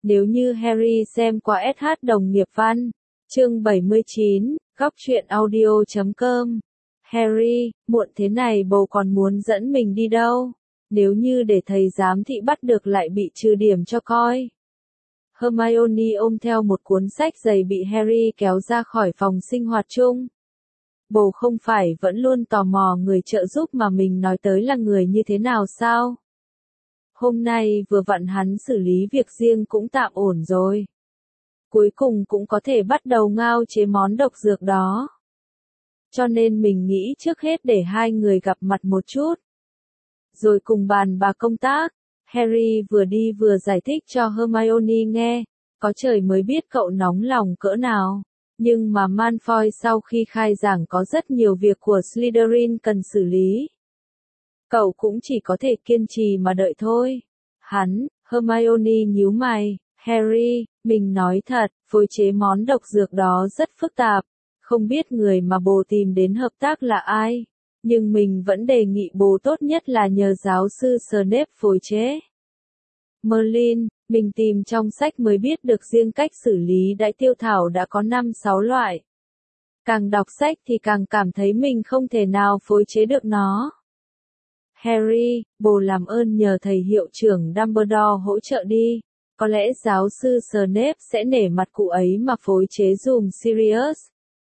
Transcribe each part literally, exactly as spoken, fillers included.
Nếu như Harry xem qua ét hát đồng nghiệp văn. Chương bảy mươi chín, góc truyện audio chấm com. Harry, muộn thế này bồ còn muốn dẫn mình đi đâu? Nếu như để thầy giám thị bắt được lại bị trừ điểm cho coi. Hermione ôm theo một cuốn sách dày bị Harry kéo ra khỏi phòng sinh hoạt chung. Bồ không phải vẫn luôn tò mò người trợ giúp mà mình nói tới là người như thế nào sao? Hôm nay vừa vặn hắn xử lý việc riêng cũng tạm ổn rồi. Cuối cùng cũng có thể bắt đầu ngao chế món độc dược đó. Cho nên mình nghĩ trước hết để hai người gặp mặt một chút. Rồi cùng bàn bà công tác. Harry vừa đi vừa giải thích cho Hermione nghe. Có trời mới biết cậu nóng lòng cỡ nào. Nhưng mà Malfoy sau khi khai giảng có rất nhiều việc của Slytherin cần xử lý. Cậu cũng chỉ có thể kiên trì mà đợi thôi. Hắn, Hermione nhíu mày, Harry, mình nói thật, phối chế món độc dược đó rất phức tạp. Không biết người mà bồ tìm đến hợp tác là ai. Nhưng mình vẫn đề nghị bồ tốt nhất là nhờ giáo sư Snape phối chế. Merlin, mình tìm trong sách mới biết được riêng cách xử lý đại tiêu thảo đã có năm sáu loại. Càng đọc sách thì càng cảm thấy mình không thể nào phối chế được nó. Harry, bồ làm ơn nhờ thầy hiệu trưởng Dumbledore hỗ trợ đi. Có lẽ giáo sư Snape sẽ nể mặt cụ ấy mà phối chế dùm Sirius.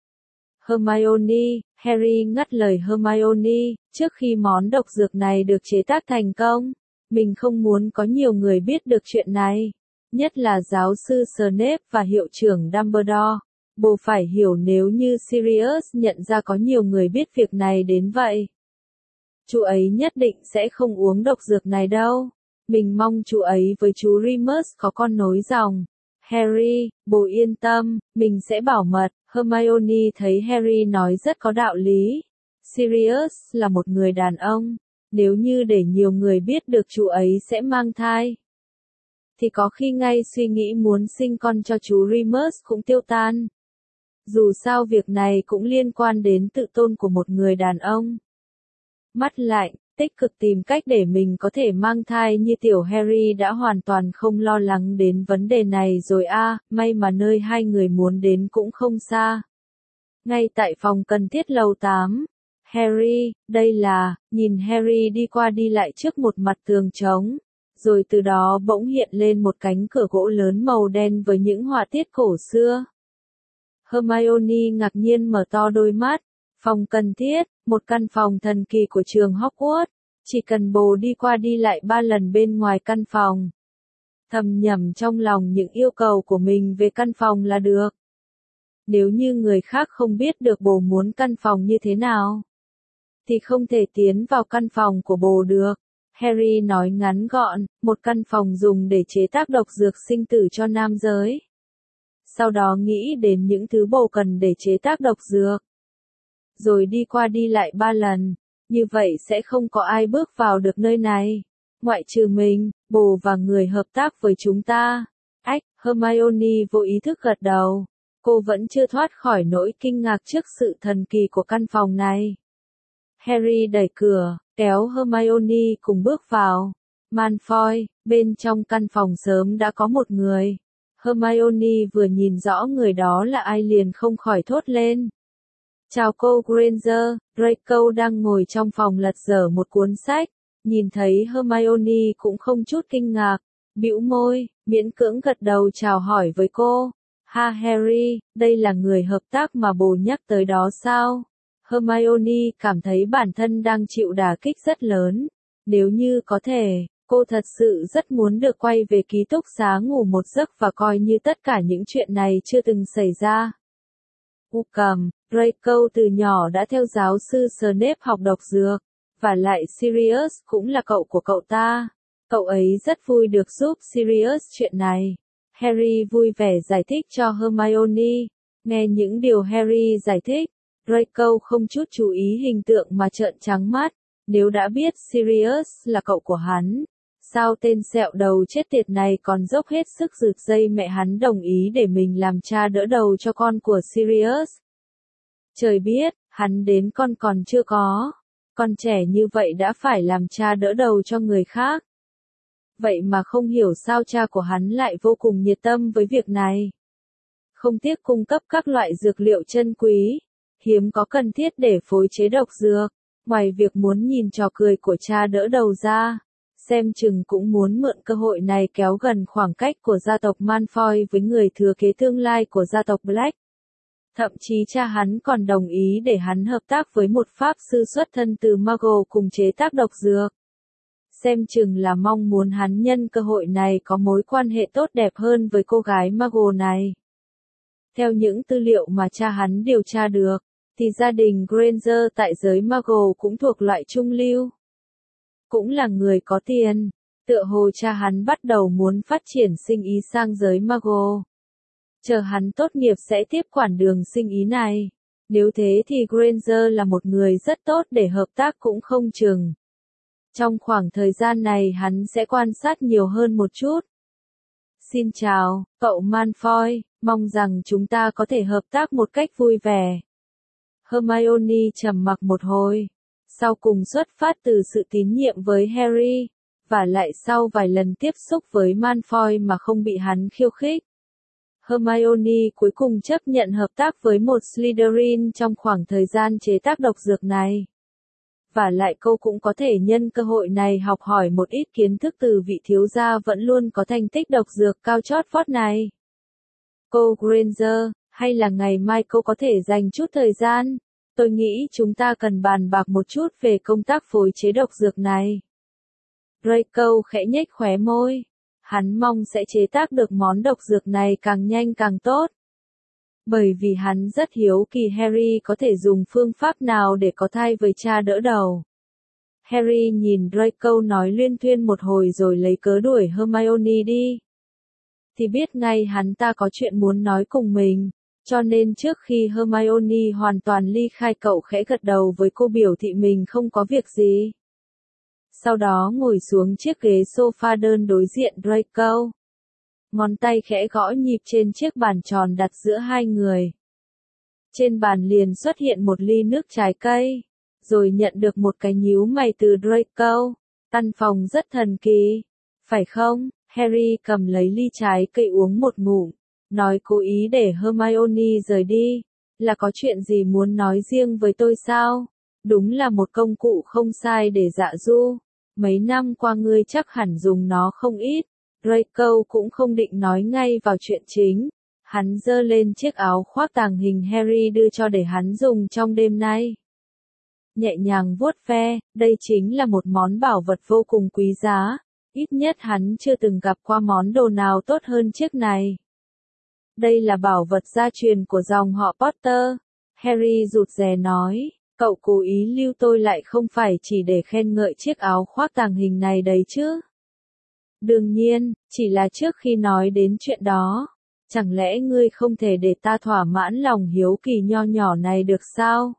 Hermione, Harry ngắt lời Hermione, trước khi món độc dược này được chế tác thành công, mình không muốn có nhiều người biết được chuyện này, nhất là giáo sư Snape và hiệu trưởng Dumbledore. Bồ phải hiểu nếu như Sirius nhận ra có nhiều người biết việc này đến vậy. Chú ấy nhất định sẽ không uống độc dược này đâu. Mình mong chú ấy với chú Remus có con nối dòng. Harry, bồ yên tâm, mình sẽ bảo mật. Hermione thấy Harry nói rất có đạo lý. Sirius là một người đàn ông. Nếu như để nhiều người biết được chú ấy sẽ mang thai, thì có khi ngay suy nghĩ muốn sinh con cho chú Remus cũng tiêu tan. Dù sao việc này cũng liên quan đến tự tôn của một người đàn ông. Mắt lạnh, tích cực tìm cách để mình có thể mang thai như tiểu Harry đã hoàn toàn không lo lắng đến vấn đề này rồi a, à, may mà nơi hai người muốn đến cũng không xa. Ngay tại phòng cần thiết lầu tám. Harry, đây là, nhìn Harry đi qua đi lại trước một mặt tường trống. Rồi từ đó bỗng hiện lên một cánh cửa gỗ lớn màu đen với những họa tiết cổ xưa. Hermione ngạc nhiên mở to đôi mắt. Phòng cần thiết, một căn phòng thần kỳ của trường Hogwarts. Chỉ cần bồ đi qua đi lại ba lần bên ngoài căn phòng. Thầm nhẩm trong lòng những yêu cầu của mình về căn phòng là được. Nếu như người khác không biết được bồ muốn căn phòng như thế nào, thì không thể tiến vào căn phòng của bồ được. Harry nói ngắn gọn, một căn phòng dùng để chế tác độc dược sinh tử cho nam giới. Sau đó nghĩ đến những thứ bồ cần để chế tác độc dược. Rồi đi qua đi lại ba lần, như vậy sẽ không có ai bước vào được nơi này. Ngoại trừ mình, bồ và người hợp tác với chúng ta. Ách, Hermione vô ý thức gật đầu. Cô vẫn chưa thoát khỏi nỗi kinh ngạc trước sự thần kỳ của căn phòng này. Harry đẩy cửa, kéo Hermione cùng bước vào. Malfoy, bên trong căn phòng sớm đã có một người. Hermione vừa nhìn rõ người đó là ai liền không khỏi thốt lên. Chào cô Granger, Draco đang ngồi trong phòng lật dở một cuốn sách. Nhìn thấy Hermione cũng không chút kinh ngạc. Bĩu môi, miễn cưỡng gật đầu chào hỏi với cô. Ha Harry, đây là người hợp tác mà bồ nhắc tới đó sao? Hermione cảm thấy bản thân đang chịu đả kích rất lớn. Nếu như có thể, cô thật sự rất muốn được quay về ký túc xá ngủ một giấc và coi như tất cả những chuyện này chưa từng xảy ra. U cầm, Draco từ nhỏ đã theo giáo sư Snape học độc dược, và lại Sirius cũng là cậu của cậu ta. Cậu ấy rất vui được giúp Sirius chuyện này. Harry vui vẻ giải thích cho Hermione. Nghe những điều Harry giải thích, Draco không chút chú ý hình tượng mà trợn trắng mắt. Nếu đã biết Sirius là cậu của hắn, sao tên sẹo đầu chết tiệt này còn dốc hết sức rực dây mẹ hắn đồng ý để mình làm cha đỡ đầu cho con của Sirius. Trời biết, hắn đến con còn chưa có. Con trẻ như vậy đã phải làm cha đỡ đầu cho người khác. Vậy mà không hiểu sao cha của hắn lại vô cùng nhiệt tâm với việc này. Không tiếc cung cấp các loại dược liệu chân quý, hiếm có cần thiết để phối chế độc dược. Ngoài việc muốn nhìn trò cười của cha đỡ đầu ra, xem chừng cũng muốn mượn cơ hội này kéo gần khoảng cách của gia tộc Malfoy với người thừa kế tương lai của gia tộc Black. Thậm chí cha hắn còn đồng ý để hắn hợp tác với một pháp sư xuất thân từ Muggle cùng chế tác độc dược. Xem chừng là mong muốn hắn nhân cơ hội này có mối quan hệ tốt đẹp hơn với cô gái Muggle này. Theo những tư liệu mà cha hắn điều tra được, thì gia đình Granger tại giới Muggle cũng thuộc loại trung lưu. Cũng là người có tiền, tựa hồ cha hắn bắt đầu muốn phát triển sinh ý sang giới Muggle. Chờ hắn tốt nghiệp sẽ tiếp quản đường sinh ý này. Nếu thế thì Granger là một người rất tốt để hợp tác cũng không chừng. Trong khoảng thời gian này hắn sẽ quan sát nhiều hơn một chút. Xin chào, cậu Malfoy, mong rằng chúng ta có thể hợp tác một cách vui vẻ. Hermione trầm mặc một hồi, sau cùng xuất phát từ sự tín nhiệm với Harry, và lại sau vài lần tiếp xúc với Malfoy mà không bị hắn khiêu khích. Hermione cuối cùng chấp nhận hợp tác với một Slytherin trong khoảng thời gian chế tác độc dược này. Và lại cô cũng có thể nhân cơ hội này học hỏi một ít kiến thức từ vị thiếu gia vẫn luôn có thành tích độc dược cao chót vót này. Cô Granger, hay là ngày mai cô có thể dành chút thời gian? Tôi nghĩ chúng ta cần bàn bạc một chút về công tác phối chế độc dược này. Draco khẽ nhếch khóe môi. Hắn mong sẽ chế tác được món độc dược này càng nhanh càng tốt. Bởi vì hắn rất hiếu kỳ Harry có thể dùng phương pháp nào để có thai với cha đỡ đầu. Harry nhìn Draco nói luyên thuyên một hồi rồi lấy cớ đuổi Hermione đi. Thì biết ngay hắn ta có chuyện muốn nói cùng mình, cho nên trước khi Hermione hoàn toàn ly khai cậu khẽ gật đầu với cô biểu thị mình không có việc gì. Sau đó ngồi xuống chiếc ghế sofa đơn đối diện Draco. Ngón tay khẽ gõ nhịp trên chiếc bàn tròn đặt giữa hai người. Trên bàn liền xuất hiện một ly nước trái cây, rồi nhận được một cái nhíu mày từ Draco. Căn phòng rất thần kỳ, phải không? Harry cầm lấy ly trái cây uống một ngụm, nói cố ý để Hermione rời đi. Là có chuyện gì muốn nói riêng với tôi sao? Đúng là một công cụ không sai để dạ du. Mấy năm qua ngươi chắc hẳn dùng nó không ít. Draco cũng không định nói ngay vào chuyện chính. Hắn giơ lên chiếc áo khoác tàng hình Harry đưa cho để hắn dùng trong đêm nay. Nhẹ nhàng vuốt ve, đây chính là một món bảo vật vô cùng quý giá. Ít nhất hắn chưa từng gặp qua món đồ nào tốt hơn chiếc này. Đây là bảo vật gia truyền của dòng họ Potter. Harry rụt rè nói, cậu cố ý lưu tôi lại không phải chỉ để khen ngợi chiếc áo khoác tàng hình này đấy chứ. Đương nhiên, chỉ là trước khi nói đến chuyện đó, chẳng lẽ ngươi không thể để ta thỏa mãn lòng hiếu kỳ nho nhỏ này được sao?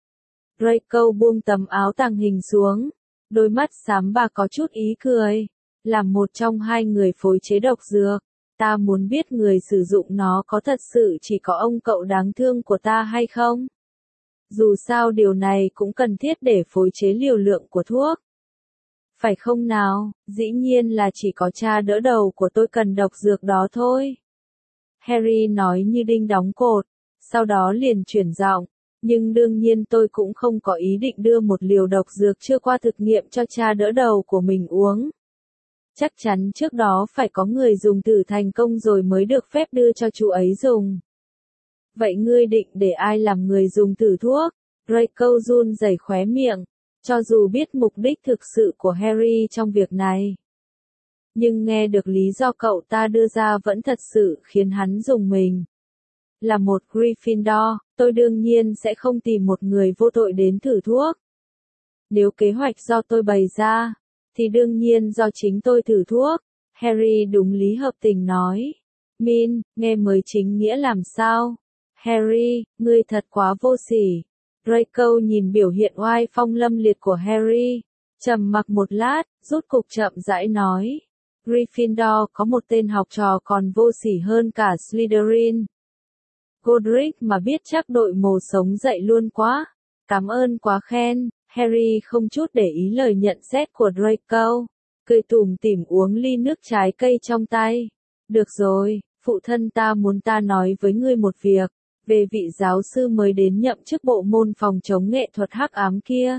Draco buông tấm áo tàng hình xuống, đôi mắt xám bạc có chút ý cười. Làm một trong hai người phối chế độc dược, ta muốn biết người sử dụng nó có thật sự chỉ có ông cậu đáng thương của ta hay không? Dù sao điều này cũng cần thiết để phối chế liều lượng của thuốc. Phải không nào? Dĩ nhiên là chỉ có cha đỡ đầu của tôi cần độc dược đó thôi. Harry nói như đinh đóng cột, sau đó liền chuyển giọng. Nhưng đương nhiên tôi cũng không có ý định đưa một liều độc dược chưa qua thực nghiệm cho cha đỡ đầu của mình uống. Chắc chắn trước đó phải có người dùng thử thành công rồi mới được phép đưa cho chú ấy dùng. Vậy ngươi định để ai làm người dùng thử thuốc? Draco run rẩy khóe miệng, cho dù biết mục đích thực sự của Harry trong việc này. Nhưng nghe được lý do cậu ta đưa ra vẫn thật sự khiến hắn rùng mình. Là một Gryffindor, tôi đương nhiên sẽ không tìm một người vô tội đến thử thuốc. Nếu kế hoạch do tôi bày ra, thì đương nhiên do chính tôi thử thuốc. Harry đúng lý hợp tình nói. Min, nghe mới chính nghĩa làm sao? Harry, ngươi thật quá vô sỉ. Draco nhìn biểu hiện oai phong lâm liệt của Harry, trầm mặc một lát, rút cục chậm rãi nói. Gryffindor có một tên học trò còn vô sỉ hơn cả Slytherin. Godric mà biết chắc đội mồ sống dậy luôn quá. Cảm ơn quá khen. Harry không chút để ý lời nhận xét của Draco. cười tủm tỉm uống ly nước trái cây trong tay. Được rồi, phụ thân ta muốn ta nói với ngươi một việc, về vị giáo sư mới đến nhậm chức bộ môn phòng chống nghệ thuật hắc ám kia.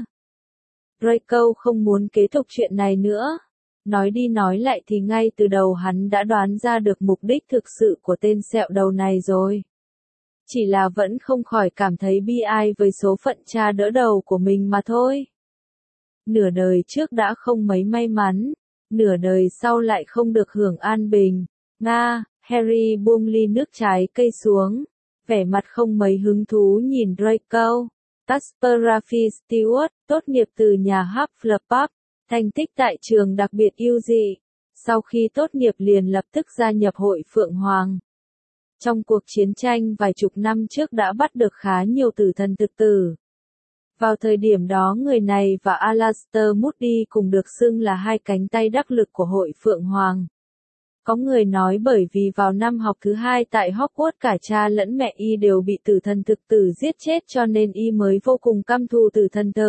Draco không muốn kế tục chuyện này nữa. Nói đi nói lại thì ngay từ đầu hắn đã đoán ra được mục đích thực sự của tên sẹo đầu này rồi. Chỉ là vẫn không khỏi cảm thấy bi ai với số phận cha đỡ đầu của mình mà thôi. Nửa đời trước đã không mấy may mắn, nửa đời sau lại không được hưởng an bình. Nga, Harry buông ly nước trái cây xuống, vẻ mặt không mấy hứng thú nhìn Draco. Casper Raffi Stewart, tốt nghiệp từ nhà Hufflepuff, thành tích tại trường đặc biệt ưu dị. Sau khi tốt nghiệp liền lập tức gia nhập hội Phượng Hoàng. Trong cuộc chiến tranh vài chục năm trước đã bắt được khá nhiều tử thần thực tử. Vào thời điểm đó người này và Alastor Moody cùng được xưng là hai cánh tay đắc lực của hội Phượng Hoàng. Có người nói bởi vì vào năm học thứ hai tại Hogwarts cả cha lẫn mẹ y đều bị tử thần thực tử giết chết cho nên y mới vô cùng căm thù tử thần thực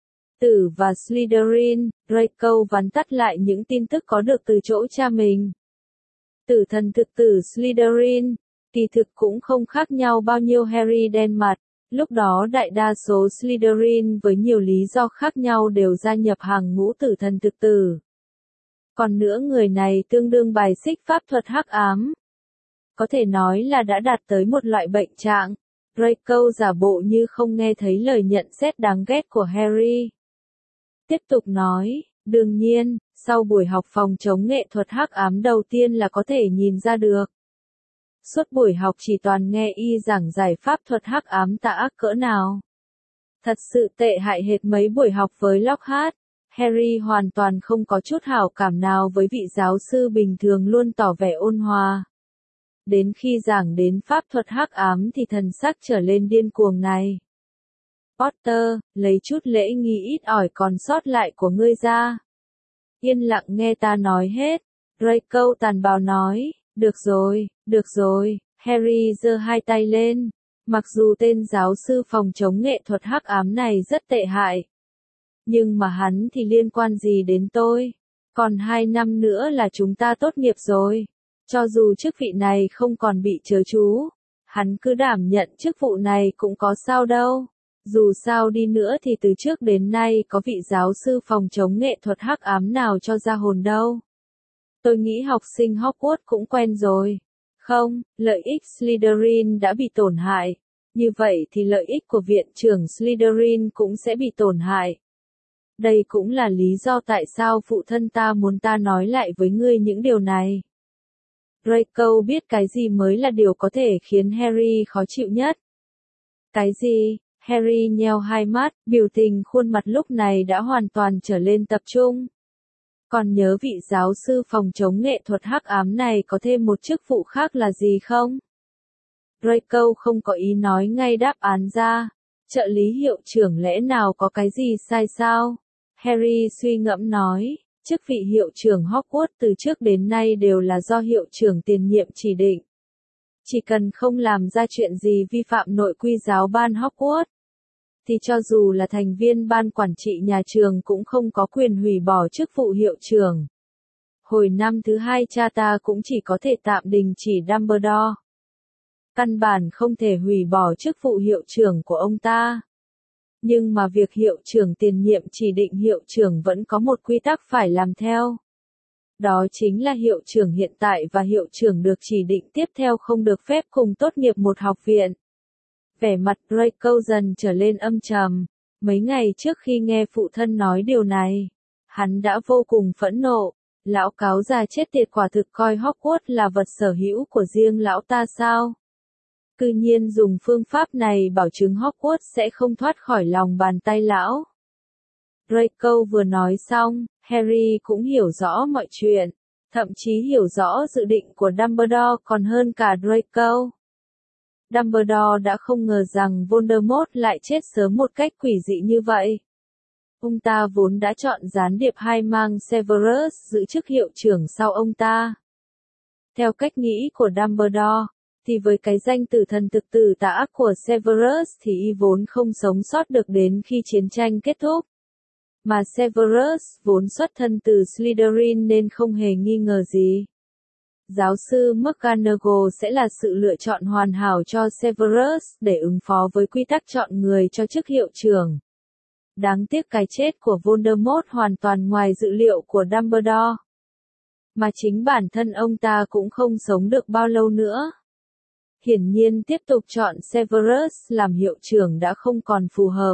tử và Slytherin. Draco vắn tắt lại những tin tức có được từ chỗ cha mình. Tử thần thực tử Slytherin, kỳ thực cũng không khác nhau bao nhiêu. Harry đen mặt. Lúc đó đại đa số Slytherin với nhiều lý do khác nhau đều gia nhập hàng ngũ tử thần thực tử. Còn nữa người này tương đương bài xích pháp thuật hắc ám. Có thể nói là đã đạt tới một loại bệnh trạng. Draco giả bộ như không nghe thấy lời nhận xét đáng ghét của Harry. Tiếp tục nói, đương nhiên, sau buổi học phòng chống nghệ thuật hắc ám đầu tiên là có thể nhìn ra được. Suốt buổi học chỉ toàn nghe y giảng giải pháp thuật hắc ám tà ác cỡ nào. Thật sự tệ hại hệt mấy buổi học với Lockhart. Harry hoàn toàn không có chút hảo cảm nào với vị giáo sư bình thường luôn tỏ vẻ ôn hòa. Đến khi giảng đến pháp thuật hắc ám thì thần sắc trở lên điên cuồng này. Potter, lấy chút lễ nghi ít ỏi còn sót lại của ngươi ra. Yên lặng nghe ta nói hết. Draco tàn bạo nói, được rồi, được rồi. Harry giơ hai tay lên. Mặc dù tên giáo sư phòng chống nghệ thuật hắc ám này rất tệ hại. Nhưng mà hắn thì liên quan gì đến tôi? Còn hai năm nữa là chúng ta tốt nghiệp rồi. Cho dù chức vị này không còn bị chớ chú, hắn cứ đảm nhận chức vụ này cũng có sao đâu. Dù sao đi nữa thì từ trước đến nay có vị giáo sư phòng chống nghệ thuật hắc ám nào cho ra hồn đâu. Tôi nghĩ học sinh Hogwarts cũng quen rồi. Không, lợi ích Slytherin đã bị tổn hại. Như vậy thì lợi ích của viện trưởng Slytherin cũng sẽ bị tổn hại. Đây cũng là lý do tại sao phụ thân ta muốn ta nói lại với ngươi những điều này. Draco biết cái gì mới là điều có thể khiến Harry khó chịu nhất. Cái gì? Harry nheo hai mắt, biểu tình khuôn mặt lúc này đã hoàn toàn trở lên tập trung. Còn nhớ vị giáo sư phòng chống nghệ thuật hắc ám này có thêm một chức vụ khác là gì không? Draco không có ý nói ngay đáp án ra. Trợ lý hiệu trưởng lẽ nào có cái gì sai sao? Harry suy ngẫm nói, chức vị hiệu trưởng Hogwarts từ trước đến nay đều là do hiệu trưởng tiền nhiệm chỉ định. Chỉ cần không làm ra chuyện gì vi phạm nội quy giáo ban Hogwarts, thì cho dù là thành viên ban quản trị nhà trường cũng không có quyền hủy bỏ chức vụ hiệu trưởng. Hồi năm thứ hai cha ta cũng chỉ có thể tạm đình chỉ Dumbledore. Căn bản không thể hủy bỏ chức vụ hiệu trưởng của ông ta. Nhưng mà việc hiệu trưởng tiền nhiệm chỉ định hiệu trưởng vẫn có một quy tắc phải làm theo. Đó chính là hiệu trưởng hiện tại và hiệu trưởng được chỉ định tiếp theo không được phép cùng tốt nghiệp một học viện. Vẻ mặt Draco dần trở lên âm trầm. Mấy ngày trước khi nghe phụ thân nói điều này, hắn đã vô cùng phẫn nộ. Lão cáo già chết tiệt quả thực coi Hogwarts là vật sở hữu của riêng lão ta sao? Cư nhiên dùng phương pháp này bảo chứng Hogwarts sẽ không thoát khỏi lòng bàn tay lão. Draco vừa nói xong, Harry cũng hiểu rõ mọi chuyện, thậm chí hiểu rõ dự định của Dumbledore còn hơn cả Draco. Dumbledore đã không ngờ rằng Voldemort lại chết sớm một cách quỷ dị như vậy. Ông ta vốn đã chọn gián điệp hai mang Severus giữ chức hiệu trưởng sau ông ta. Theo cách nghĩ của Dumbledore, thì với cái danh tử thần thực tử tà ác của Severus thì y vốn không sống sót được đến khi chiến tranh kết thúc. Mà Severus vốn xuất thân từ Slytherin nên không hề nghi ngờ gì. Giáo sư McGonagall sẽ là sự lựa chọn hoàn hảo cho Severus để ứng phó với quy tắc chọn người cho chức hiệu trưởng. Đáng tiếc cái chết của Voldemort hoàn toàn ngoài dự liệu của Dumbledore. Mà chính bản thân ông ta cũng không sống được bao lâu nữa. Hiển nhiên tiếp tục chọn Severus làm hiệu trưởng đã không còn phù hợp.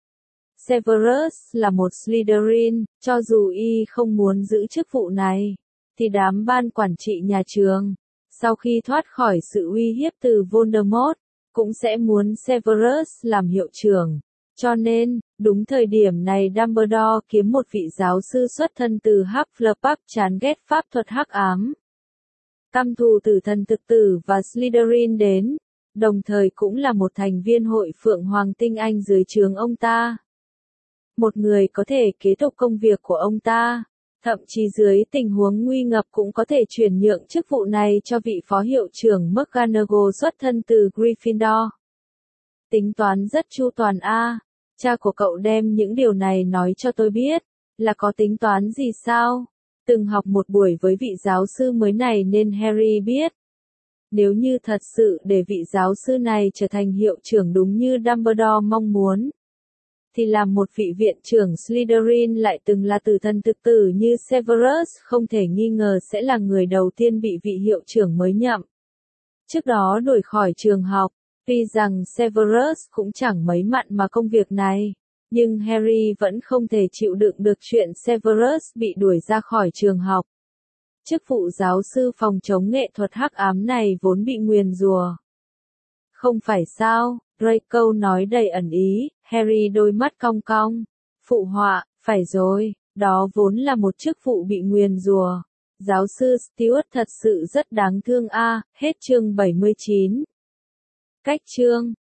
Severus là một Slytherin, cho dù y không muốn giữ chức vụ này, thì đám ban quản trị nhà trường, sau khi thoát khỏi sự uy hiếp từ Voldemort, cũng sẽ muốn Severus làm hiệu trưởng. Cho nên, đúng thời điểm này Dumbledore kiếm một vị giáo sư xuất thân từ Hufflepuff chán ghét pháp thuật hắc ám. Căm thù tử thần thực tử và Slytherin đến, đồng thời cũng là một thành viên hội Phượng Hoàng Tinh Anh dưới trướng ông ta. Một người có thể kế tục công việc của ông ta, thậm chí dưới tình huống nguy ngập cũng có thể chuyển nhượng chức vụ này cho vị phó hiệu trưởng McGonagall xuất thân từ Gryffindor. Tính toán rất chu toàn a. Cha của cậu đem những điều này nói cho tôi biết, là có tính toán gì sao? Từng học một buổi với vị giáo sư mới này nên Harry biết. Nếu như thật sự để vị giáo sư này trở thành hiệu trưởng đúng như Dumbledore mong muốn, thì làm một vị viện trưởng Slytherin lại từng là tử thần thực tử như Severus không thể nghi ngờ sẽ là người đầu tiên bị vị hiệu trưởng mới nhậm trước đó đuổi khỏi trường học. Tuy rằng Severus cũng chẳng mấy mặn mà công việc này, nhưng Harry vẫn không thể chịu đựng được chuyện Severus bị đuổi ra khỏi trường học. Chức vụ giáo sư phòng chống nghệ thuật hắc ám này vốn bị nguyền rủa. Không phải sao? Draco nói đầy ẩn ý. Harry đôi mắt cong cong. Phụ họa, phải rồi, đó vốn là một chức vụ bị nguyền rủa. Giáo sư Stuart thật sự rất đáng thương a. Hết chương bảy mươi chín. Cách chương